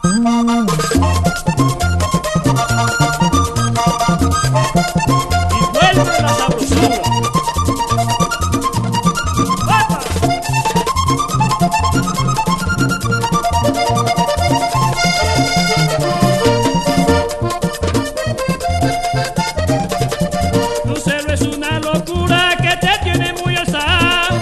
Y vuelve la sabrosura. ¡Vamos! Tu celo es una locura que te tiene muy alzado.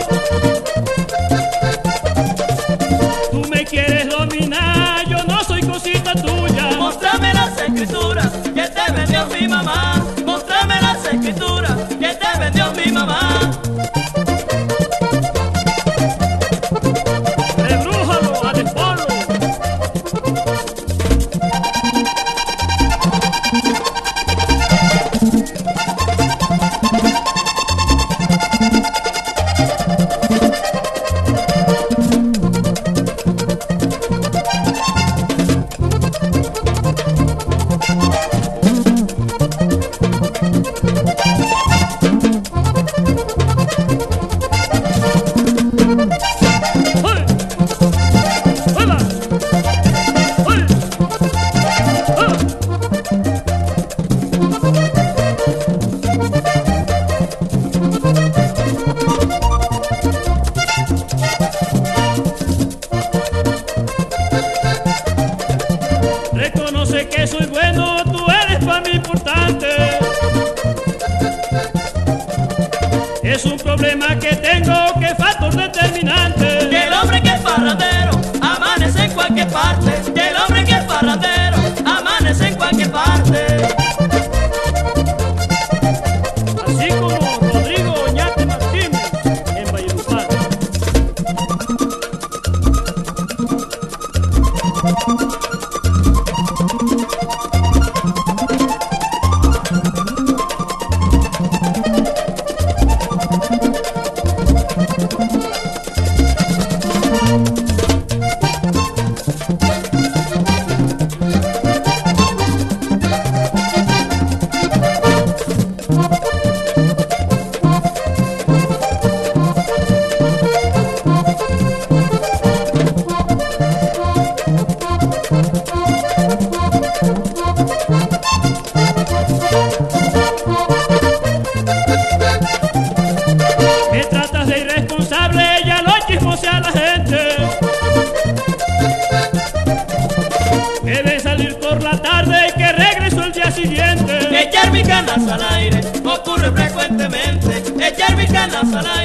Tú me quieres dominar, yo no soy cosita tuya. Móstrame las escrituras que te vendió mi mamá. Móstrame las escrituras que te vendió mi mamá. Rebrújalo, adespolo. Reconoce que soy bueno, tú eres para mí importante. Es un problema que tengo, que es factor determinante. Que el hombre que es parrandero amanece en cualquier parte. Que el hombre que es parrandero amanece en cualquier parte. Así como Rodrigo Oñate Martínez en Valledupar. Me tratas de irresponsable, ya lo chismosea a la gente. Me ven salir por la tarde y que regreso el día siguiente. Echar mis ganas al aire ocurre frecuentemente. Echar mis ganas al aire